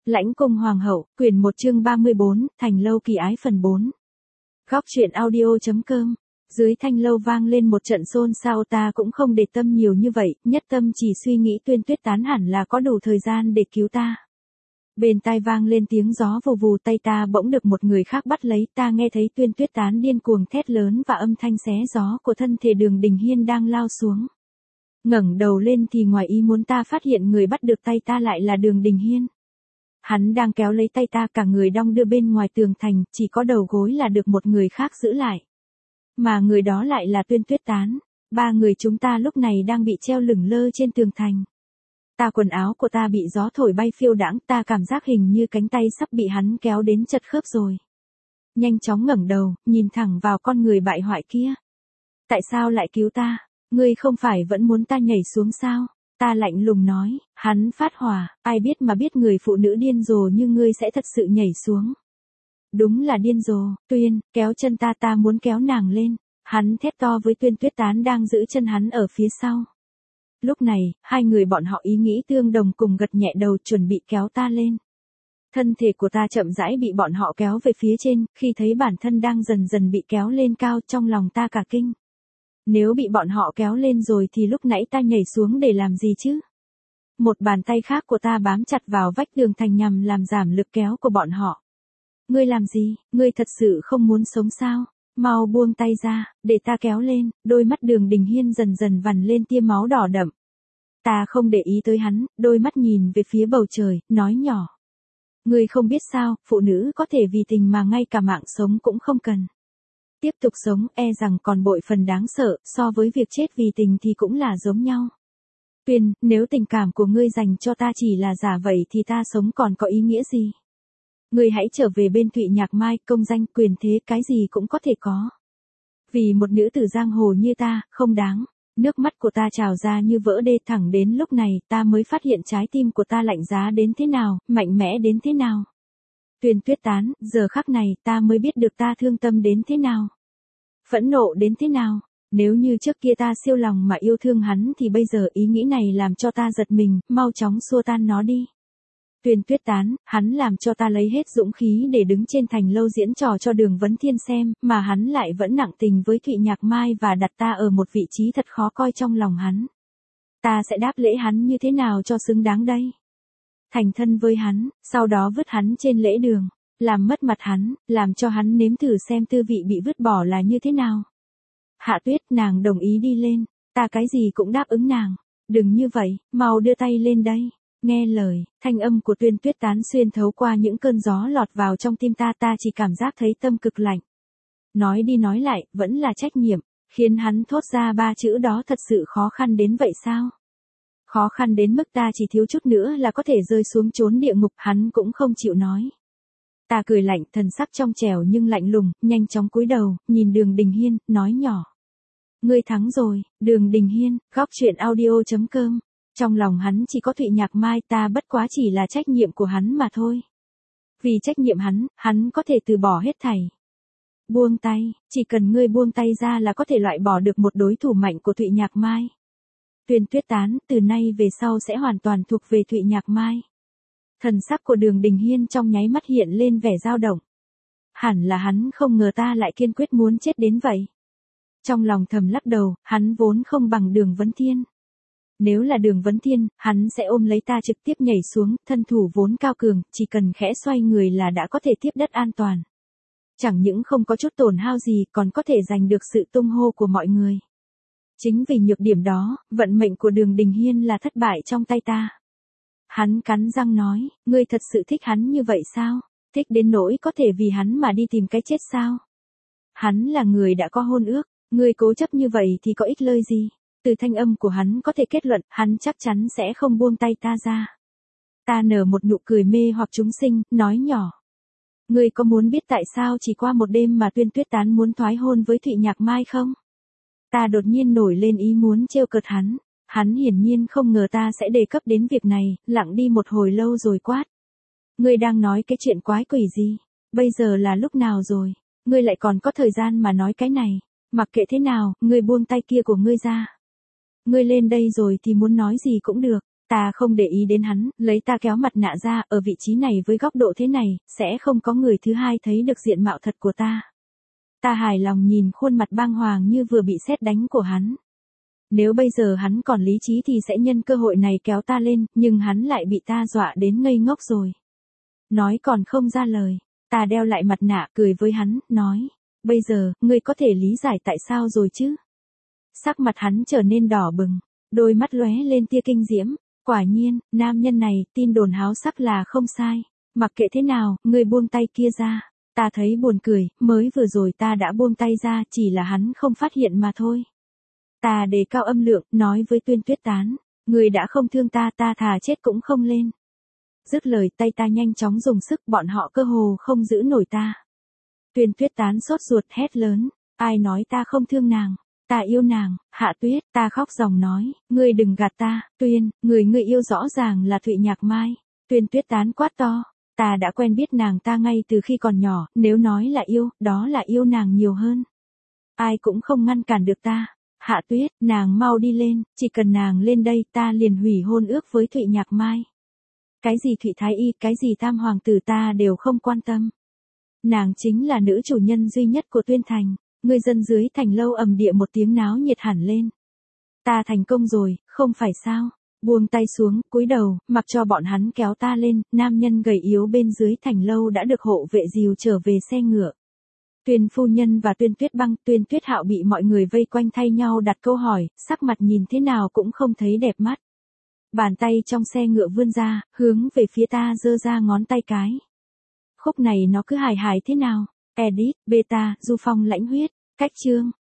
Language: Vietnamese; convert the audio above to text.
Lãnh cung hoàng hậu, quyển 1 chương 34, Thành lâu kỳ ái phần 4. Góc truyện audio.com. Dưới thanh lâu vang lên một trận xôn xao, ta cũng không để tâm nhiều như vậy, nhất tâm chỉ suy nghĩ Tuyên Tuyết Tán hẳn là có đủ thời gian để cứu ta. Bên tai vang lên tiếng gió vù vù, tay ta bỗng được một người khác bắt lấy, ta nghe thấy Tuyên Tuyết Tán điên cuồng thét lớn và âm thanh xé gió của thân thể Đường Đình Hiên đang lao xuống. Ngẩng đầu lên thì ngoài ý muốn ta phát hiện người bắt được tay ta lại là Đường Đình Hiên. Hắn đang kéo lấy tay ta, cả người đong đưa bên ngoài tường thành, chỉ có đầu gối là được một người khác giữ lại. Mà người đó lại là Tuyên Tuyết Tán. Ba người chúng ta lúc này đang bị treo lửng lơ trên tường thành. Quần áo của ta bị gió thổi bay phiêu đãng, ta cảm giác hình như cánh tay sắp bị hắn kéo đến chật khớp rồi. Nhanh chóng ngẩng đầu, nhìn thẳng vào con người bại hoại kia. Tại sao lại cứu ta? Ngươi không phải vẫn muốn ta nhảy xuống sao? Ta lạnh lùng nói. Hắn phát hỏa, ai biết mà biết người phụ nữ điên rồ như ngươi sẽ thật sự nhảy xuống. Đúng là điên rồ. Tuyên, kéo chân ta, ta muốn kéo nàng lên. Hắn thét to với Tuyên Tuyết Tán đang giữ chân hắn ở phía sau. Lúc này, hai người bọn họ ý nghĩ tương đồng, cùng gật nhẹ đầu chuẩn bị kéo ta lên. Thân thể của ta chậm rãi bị bọn họ kéo về phía trên, khi thấy bản thân đang dần dần bị kéo lên cao, trong lòng ta cả kinh. Nếu bị bọn họ kéo lên rồi thì lúc nãy ta nhảy xuống để làm gì chứ? Một bàn tay khác của ta bám chặt vào vách tường thành nhằm làm giảm lực kéo của bọn họ. Ngươi làm gì? Ngươi thật sự không muốn sống sao? Mau buông tay ra, để ta kéo lên. Đôi mắt Đường Đình Hiên dần dần vằn lên tia máu đỏ đậm. Ta không để ý tới hắn, đôi mắt nhìn về phía bầu trời, nói nhỏ. Ngươi không biết sao, phụ nữ có thể vì tình mà ngay cả mạng sống cũng không cần. Tiếp tục sống e rằng còn bội phần đáng sợ, so với việc chết vì tình thì cũng là giống nhau. Tuyên, nếu tình cảm của ngươi dành cho ta chỉ là giả vậy thì ta sống còn có ý nghĩa gì? Ngươi hãy trở về bên Thụy Nhạc Mai, công danh, quyền thế, cái gì cũng có thể có. Vì một nữ tử giang hồ như ta, không đáng. Nước mắt của ta trào ra như vỡ đê, thẳng đến lúc này ta mới phát hiện trái tim của ta lạnh giá đến thế nào, mạnh mẽ đến thế nào. Tuyên Tuyết Tán, giờ khắc này ta mới biết được ta thương tâm đến thế nào. Phẫn nộ đến thế nào. Nếu như trước kia ta siêu lòng mà yêu thương hắn thì bây giờ ý nghĩ này làm cho ta giật mình, mau chóng xua tan nó đi. Tuyên Tuyết Tán, hắn làm cho ta lấy hết dũng khí để đứng trên thành lâu diễn trò cho Đường Vấn Thiên xem, mà hắn lại vẫn nặng tình với Thụy Nhạc Mai và đặt ta ở một vị trí thật khó coi trong lòng hắn. Ta sẽ đáp lễ hắn như thế nào cho xứng đáng đây? Thành thân với hắn, sau đó vứt hắn trên lễ đường, làm mất mặt hắn, làm cho hắn nếm thử xem tư vị bị vứt bỏ là như thế nào. Hạ Tuyết, nàng đồng ý đi lên, ta cái gì cũng đáp ứng nàng. Đừng như vậy, mau đưa tay lên đây. Nghe lời, thanh âm của Tuyên Tuyết Tán xuyên thấu qua những cơn gió lọt vào trong tim ta, ta chỉ cảm giác thấy tâm cực lạnh. Nói đi nói lại, vẫn là trách nhiệm, khiến hắn thốt ra ba chữ đó thật sự khó khăn đến vậy sao? Khó khăn đến mức ta chỉ thiếu chút nữa là có thể rơi xuống chốn địa ngục, hắn cũng không chịu nói. Ta cười lạnh, thần sắc trong trẻo nhưng lạnh lùng, nhanh chóng cúi đầu, nhìn Đường Đình Hiên, nói nhỏ. Ngươi thắng rồi. Đường Đình Hiên, góc truyện audio.com. Trong lòng hắn chỉ có Thụy Nhạc Mai, ta bất quá chỉ là trách nhiệm của hắn mà thôi. Vì trách nhiệm hắn có thể từ bỏ hết thảy. Buông tay, chỉ cần ngươi buông tay ra là có thể loại bỏ được một đối thủ mạnh của Thụy Nhạc Mai. Tuyên Tuyết Tán, từ nay về sau sẽ hoàn toàn thuộc về Thụy Nhạc Mai. Thần sắc của Đường Đình Hiên trong nháy mắt hiện lên vẻ dao động. Hẳn là hắn không ngờ ta lại kiên quyết muốn chết đến vậy. Trong lòng thầm lắc đầu, hắn vốn không bằng Đường Vấn Thiên. Nếu là Đường Vấn Thiên, hắn sẽ ôm lấy ta trực tiếp nhảy xuống, thân thủ vốn cao cường, chỉ cần khẽ xoay người là đã có thể tiếp đất an toàn. Chẳng những không có chút tổn hao gì, còn có thể giành được sự tung hô của mọi người. Chính vì nhược điểm đó, vận mệnh của Đường Đình Hiên là thất bại trong tay ta. Hắn cắn răng nói, ngươi thật sự thích hắn như vậy sao? Thích đến nỗi có thể vì hắn mà đi tìm cái chết sao? Hắn là người đã có hôn ước, ngươi cố chấp như vậy thì có ích lợi gì? Từ thanh âm của hắn có thể kết luận, hắn chắc chắn sẽ không buông tay ta ra. Ta nở một nụ cười mê hoặc chúng sinh, nói nhỏ. Ngươi có muốn biết tại sao chỉ qua một đêm mà Tuyên Tuyết Tán muốn thoái hôn với Thụy Nhạc Mai không? Ta đột nhiên nổi lên ý muốn trêu cợt hắn. Hắn hiển nhiên không ngờ ta sẽ đề cập đến việc này, lặng đi một hồi lâu rồi quát. Ngươi đang nói cái chuyện quái quỷ gì? Bây giờ là lúc nào rồi? Ngươi lại còn có thời gian mà nói cái này? Mặc kệ thế nào, ngươi buông tay kia của ngươi ra. Ngươi lên đây rồi thì muốn nói gì cũng được. Ta không để ý đến hắn, lấy ta kéo mặt nạ ra, ở vị trí này với góc độ thế này, sẽ không có người thứ hai thấy được diện mạo thật của ta. Ta hài lòng nhìn khuôn mặt băng hoàng như vừa bị sét đánh của hắn. Nếu bây giờ hắn còn lý trí thì sẽ nhân cơ hội này kéo ta lên, nhưng hắn lại bị ta dọa đến ngây ngốc rồi. Nói còn không ra lời, ta đeo lại mặt nạ cười với hắn, nói, bây giờ, ngươi có thể lý giải tại sao rồi chứ? Sắc mặt hắn trở nên đỏ bừng, đôi mắt lóe lên tia kinh diễm, quả nhiên, nam nhân này, tin đồn háo sắc là không sai. Mặc kệ thế nào, ngươi buông tay kia ra. Ta thấy buồn cười, mới vừa rồi ta đã buông tay ra, chỉ là hắn không phát hiện mà thôi. Ta đề cao âm lượng, nói với Tuyên Tuyết Tán, ngươi đã không thương ta, ta thà chết cũng không lên. Dứt lời tay ta nhanh chóng dùng sức, bọn họ cơ hồ không giữ nổi ta. Tuyên Tuyết Tán sốt ruột hét lớn, ai nói ta không thương nàng, ta yêu nàng. Hạ Tuyết, ta khóc ròng nói, ngươi đừng gạt ta. Tuyên, người ngươi yêu rõ ràng là Thụy Nhạc Mai. Tuyên Tuyết Tán quát to, ta đã quen biết nàng ta ngay từ khi còn nhỏ, nếu nói là yêu, đó là yêu nàng nhiều hơn. Ai cũng không ngăn cản được ta. Hạ Tuyết, nàng mau đi lên, chỉ cần nàng lên đây ta liền hủy hôn ước với Thụy Nhạc Mai. Cái gì Thụy Thái Y, cái gì Tam Hoàng tử ta đều không quan tâm. Nàng chính là nữ chủ nhân duy nhất của Tuyên Thành. Người dân dưới thành lâu ầm địa một tiếng náo nhiệt hẳn lên. Ta thành công rồi, không phải sao? Buông tay xuống, cúi đầu, mặc cho bọn hắn kéo ta lên, nam nhân gầy yếu bên dưới thành lâu đã được hộ vệ dìu trở về xe ngựa. Tuyên phu nhân và Tuyên Tuyết Băng, Tuyên Tuyết Hạo bị mọi người vây quanh thay nhau đặt câu hỏi, sắc mặt nhìn thế nào cũng không thấy đẹp mắt. Bàn tay trong xe ngựa vươn ra, hướng về phía ta giơ ra ngón tay cái. Khúc này nó cứ hài hài thế nào? Edit, beta, Du Phong lãnh huyết, cách chương.